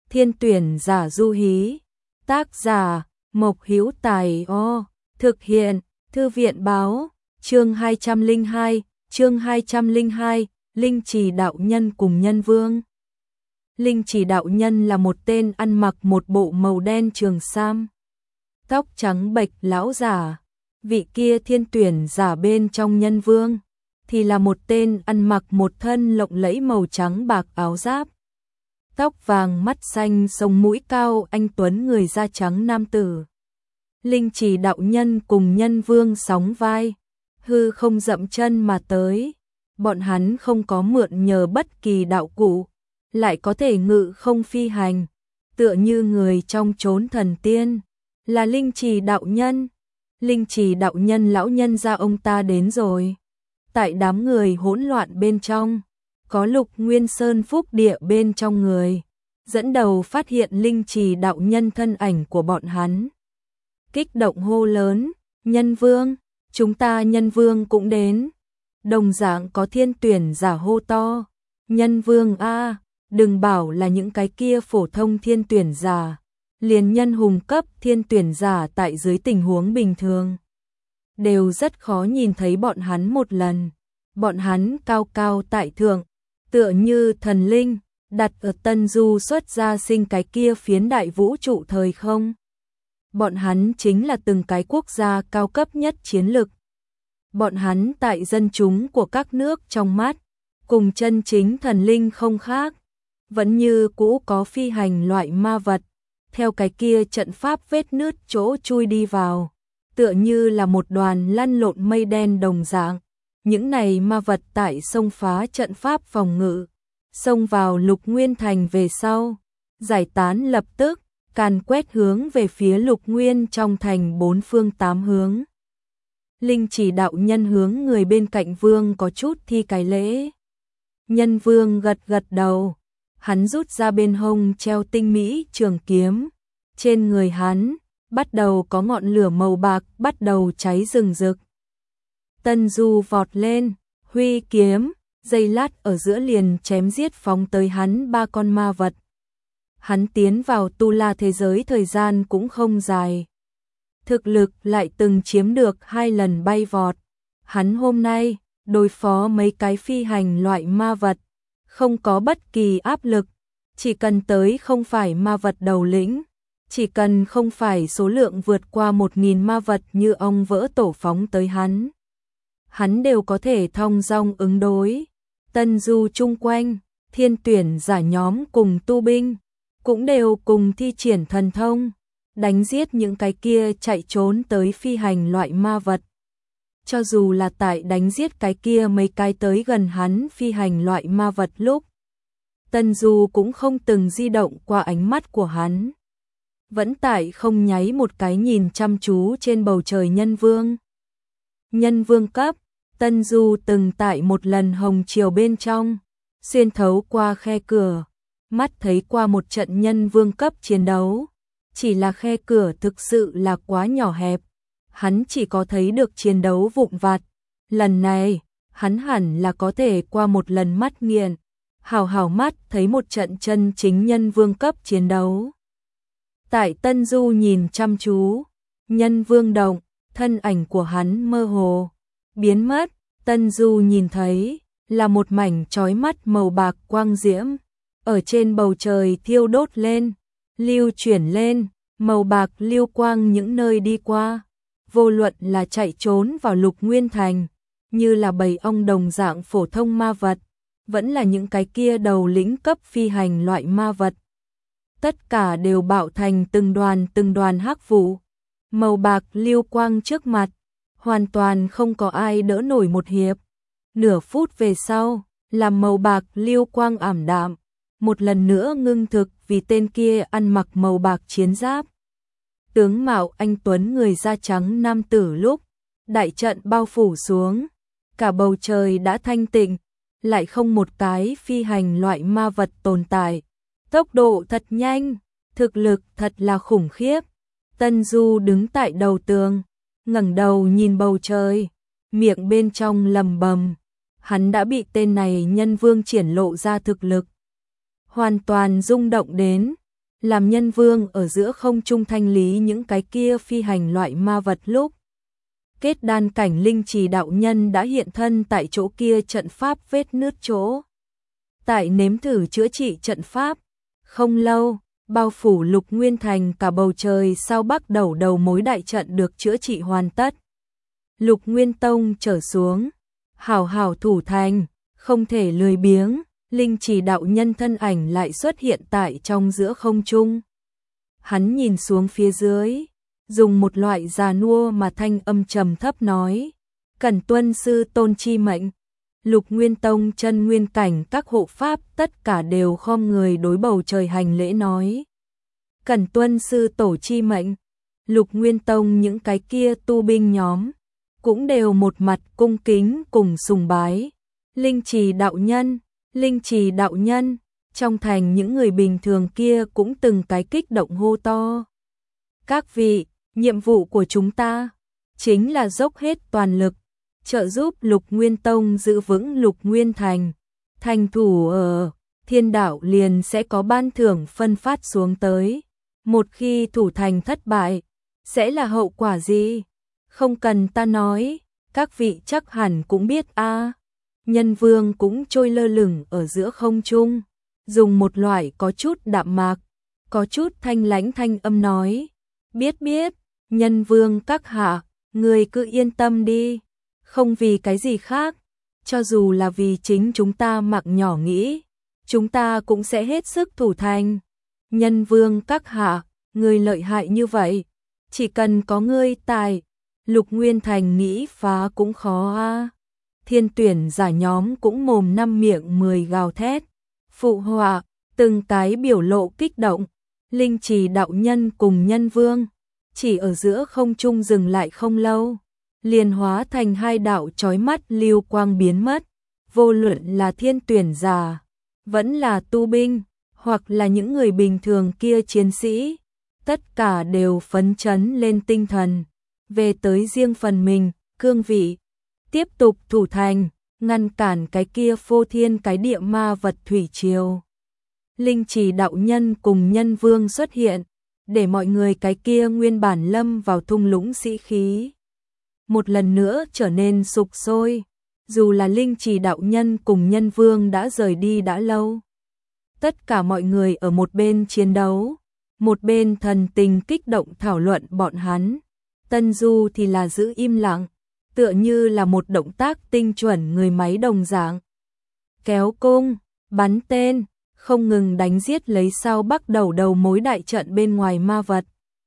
Thiên tuyển giả Du Hí. Tác giả Mộc Hữu Tài. Thực hiện Thư viện Báo. Chương 202, Linh Trì đạo nhân cùng Nhân Vương. Linh Trì đạo nhân là một tên ăn mặc một bộ màu đen trường sam, tóc trắng bệch lão giả. Vị kia thiên tuyển giả bên trong Nhân Vương thì là một tên ăn mặc một thân lộng lẫy màu trắng bạc áo giáp, tóc vàng mắt xanh sống mũi cao anh tuấn người da trắng nam tử. Linh Trì đạo nhân cùng Nhân Vương sóng vai, hư không dậm chân mà tới. Bọn hắn không có mượn nhờ bất kỳ đạo cụ, lại có thể ngự không phi hành, tựa như người trong chốn thần tiên, là Linh Trì đạo nhân. Linh Trì đạo nhân lão nhân gia ông ta đến rồi. Tại đám người hỗn loạn bên trong, có Lục Nguyên Sơn phúc địa bên trong người, dẫn đầu phát hiện Linh Trì đạo nhân thân ảnh của bọn hắn. Kích động hô lớn, Nhân Vương, chúng ta Nhân Vương cũng đến. Đồng dạng có thiên tuyển giả hô to, Nhân Vương a, đừng bảo là những cái kia phổ thông thiên tuyển giả, liền nhân hùng cấp thiên tuyển giả tại dưới tình huống bình thường đều rất khó nhìn thấy bọn hắn một lần. Bọn hắn cao cao tại thượng, tựa như thần linh, đặt ở Tân Du xuất ra sinh cái kia phiến đại vũ trụ thời không. Bọn hắn chính là từng cái quốc gia cao cấp nhất chiến lực. Bọn hắn tại dân chúng của các nước trong mắt, cùng chân chính thần linh không khác, vẫn như cũ có phi hành loại ma vật, theo cái kia trận pháp vết nứt chỗ chui đi vào, tựa như là một đoàn lăn lộn mây đen đồng dạng. Những này ma vật tại xông phá trận pháp phòng ngự, xông vào Lục Nguyên Thành về sau, giải tán lập tức, càn quét hướng về phía Lục Nguyên trong thành bốn phương tám hướng. Linh Trì đạo nhân hướng người bên cạnh Vương có chút thi cái lễ. Nhân Vương gật gật đầu, hắn rút ra bên hông treo tinh mỹ trường kiếm, trên người hắn bắt đầu có ngọn lửa màu bạc bắt đầu cháy rừng rực. Tân Du vọt lên, huy kiếm, giây lát ở giữa liền chém giết phóng tới hắn ba con ma vật. Hắn tiến vào tu la thế giới thời gian cũng không dài, thực lực lại từng chiếm được 2 lần bay vọt. Hắn hôm nay đối phó mấy cái phi hành loại ma vật, không có bất kỳ áp lực, chỉ cần tới không phải ma vật đầu lĩnh, chỉ cần không phải số lượng vượt qua 1000 ma vật như ong vỡ tổ phóng tới hắn đều có thể thong dong ứng đối. Tân Du chung quanh, thiên tuyển giả nhóm cùng tu binh, cũng đều cùng thi triển thần thông, đánh giết những cái kia chạy trốn tới phi hành loại ma vật. Cho dù là tại đánh giết cái kia mấy cái tới gần hắn phi hành loại ma vật lúc, Tân Du cũng không từng di động qua ánh mắt của hắn, vẫn tại không nháy một cái nhìn chăm chú trên bầu trời Nhân Vương. Nhân Vương cấp, Tân Du từng tại một lần hồng triều bên trong, xuyên thấu qua khe cửa, mắt thấy qua một trận Nhân Vương cấp chiến đấu, chỉ là khe cửa thực sự là quá nhỏ hẹp, hắn chỉ có thấy được chiến đấu vụn vặt. Lần này, hắn hẳn là có thể qua một lần mắt nghiền, hào mắt thấy một trận chân chính Nhân Vương cấp chiến đấu. Tại Tân Du nhìn chăm chú, Nhân Vương động, thân ảnh của hắn mơ hồ biến mất. Tân Du nhìn thấy là một mảnh chói mắt màu bạc quang diễm, ở trên bầu trời thiêu đốt lên, lưu chuyển lên, màu bạc lưu quang những nơi đi qua, vô luận là chạy trốn vào Lục Nguyên Thành, như là bầy ong đồng dạng phổ thông ma vật, vẫn là những cái kia đầu lĩnh cấp phi hành loại ma vật. Tất cả đều bạo thành từng đoàn hắc vụ, màu bạc lưu quang trước mặt, hoàn toàn không có ai đỡ nổi một hiệp. Nửa phút về sau, làm màu bạc lưu quang ảm đạm, một lần nữa ngưng thực vì tên kia ăn mặc màu bạc chiến giáp. Tướng mạo anh tuấn người da trắng nam tử lúc đại trận bao phủ xuống, cả bầu trời đã thanh tịnh, lại không một cái phi hành loại ma vật tồn tại. Tốc độ thật nhanh, thực lực thật là khủng khiếp. Tân Du đứng tại đầu tường, ngẩng đầu nhìn bầu trời, miệng bên trong lầm bầm, hắn đã bị tên này Nhân Vương triển lộ ra thực lực hoàn toàn rung động đến, làm Nhân Vương ở giữa không trung thanh lý những cái kia phi hành loại ma vật lúc. Kết đan cảnh linh trì đạo nhân đã hiện thân tại chỗ kia trận pháp vết nứt chỗ. Tại nếm thử chữa trị trận pháp, không lâu, bao phủ Lục Nguyên Thành cả bầu trời sao Bắc đầu mối đại trận được chữa trị hoàn tất. Lục Nguyên Tông trở xuống, hảo hảo thủ thành, không thể lười biếng, linh trì đạo nhân thân ảnh lại xuất hiện tại trong giữa không trung. Hắn nhìn xuống phía dưới, dùng một loại già nua mà thanh âm trầm thấp nói, cẩn tuân sư tôn chi mệnh. Lục Nguyên Tông chân nguyên cảnh các hộ pháp tất cả đều khom người đối bầu trời hành lễ nói, cẩn tuân sư tổ chi mệnh. Lục Nguyên Tông những cái kia tu binh nhóm cũng đều một mặt cung kính cùng sùng bái. Linh trì đạo nhân, linh trì đạo nhân, trong thành những người bình thường kia cũng từng cái kích động hô to. Các vị, nhiệm vụ của chúng ta chính là dốc hết toàn lực, trợ giúp Lục Nguyên Tông giữ vững Lục Nguyên Thành. Thành thủ ở Thiên Đạo liền sẽ có ban thưởng phân phát xuống tới. Một khi thủ thành thất bại, sẽ là hậu quả gì? Không cần ta nói, các vị chắc hẳn cũng biết a. Nhân Vương cũng trôi lơ lửng ở giữa không trung, dùng một loại có chút đạm mạc, có chút thanh lãnh thanh âm nói, biết, Nhân Vương các hạ, người cứ yên tâm đi, không vì cái gì khác, cho dù là vì chính chúng ta mặc nhỏ nghĩ, chúng ta cũng sẽ hết sức thủ thành. Nhân Vương các hạ, người lợi hại như vậy, chỉ cần có ngươi tài, Lục Nguyên Thành nghĩ phá cũng khó a. Thiên tuyển giả nhóm cũng mồm năm miệng 10 gào thét, phụ họa, từng cái biểu lộ kích động. Linh trì đạo nhân cùng Nhân Vương chỉ ở giữa không trung dừng lại không lâu, liền hóa thành hai đạo chói mắt lưu quang biến mất. Vô luận là thiên tuyển giả, vẫn là tu binh, hoặc là những người bình thường kia chiến sĩ, tất cả đều phấn chấn lên tinh thần, về tới riêng phần mình, cương vị, tiếp tục thủ thành, ngăn cản cái kia phô thiên cái địa ma vật thủy triều. Linh trì đạo nhân cùng Nhân Vương xuất hiện, để mọi người cái kia nguyên bản lâm vào thung lũng sĩ khí một lần nữa trở nên sục sôi. Dù là linh trì đạo nhân cùng Nhân Vương đã rời đi đã lâu, tất cả mọi người ở một bên chiến đấu, một bên thần tình kích động thảo luận bọn hắn. Tân Du thì là giữ im lặng, tựa như là một động tác tinh chuẩn người máy đồng dạng. Kéo cung, bắn tên, không ngừng đánh giết lấy sao Bắc đầu mối đại trận bên ngoài ma vật.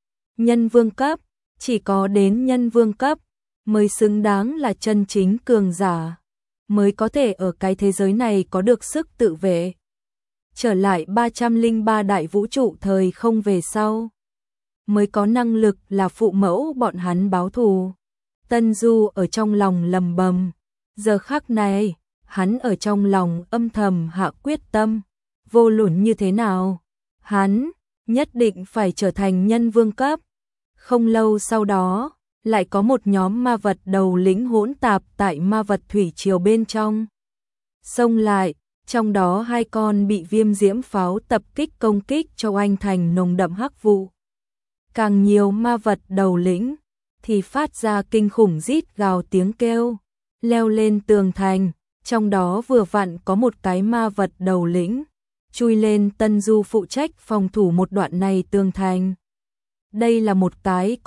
Nhân Vương cấp, chỉ có đến Nhân Vương cấp mới xứng đáng là chân chính cường giả, mới có thể ở cái thế giới này có được sức tự vệ. Trở lại 303 đại vũ trụ thời không về sau, mới có năng lực là phụ mẫu bọn hắn báo thù. Tân Du ở trong lòng lầm bầm, giờ khắc này, hắn ở trong lòng âm thầm hạ quyết tâm, vô luận như thế nào, hắn nhất định phải trở thành Nhân Vương cấp. Không lâu sau đó, lại có một nhóm ma vật đầu lĩnh hỗn tạp tại ma vật thủy triều bên trong. Xông lại, trong đó 2 con bị viêm diễm pháo tập kích công kích cho oanh thành nồng đậm hắc vụ. Càng nhiều ma vật đầu lĩnh thì phát ra kinh khủng rít gào tiếng kêu, leo lên tường thành, trong đó vừa vặn có một cái ma vật đầu lĩnh chui lên. Tân Du phụ trách phòng thủ một đoạn này tường thành. Đây là một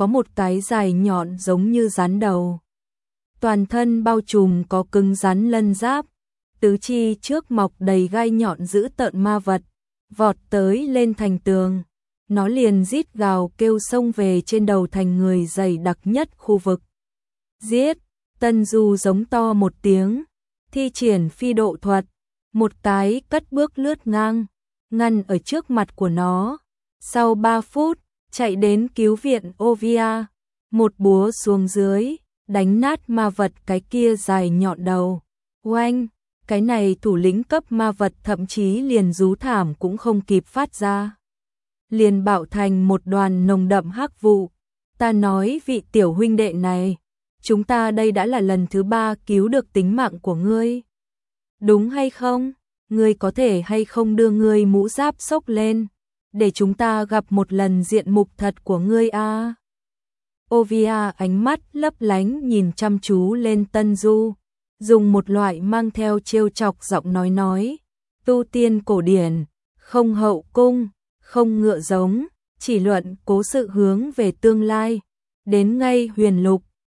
cái dài nhọn giống như rắn đầu, toàn thân bao trùm có cứng rắn lân giáp, tứ chi trước mọc đầy gai nhọn dữ tợn ma vật, vọt tới lên thành tường. Nó liền rít gào kêu xông về trên đầu thành người dày đặc nhất khu vực. Giết! Tân Du giống to một tiếng, thi triển phi độ thuật, một cái cất bước lướt ngang, ngăn ở trước mặt của nó. Sau 3 phút, chạy đến cứu viện Ovia, một búa xuống dưới, đánh nát ma vật cái kia dài nhọn đầu. Oanh! Cái này thủ lĩnh cấp ma vật thậm chí liền rú thảm cũng không kịp phát ra, liền bạo thành một đoàn nồng đậm hắc vụ. Ta nói vị tiểu huynh đệ này, chúng ta đây đã là lần thứ 3 cứu được tính mạng của ngươi. Đúng hay không? Ngươi có thể hay không đưa ngươi mũ giáp xốc lên, để chúng ta gặp một lần diện mục thật của ngươi a. Ovia ánh mắt lấp lánh nhìn chăm chú lên Tân Du, dùng một loại mang theo trêu chọc giọng nói, tu tiên cổ điển, không hậu cung, không ngựa giống, chỉ luận cố sự hướng về tương lai, đến ngay huyền lục,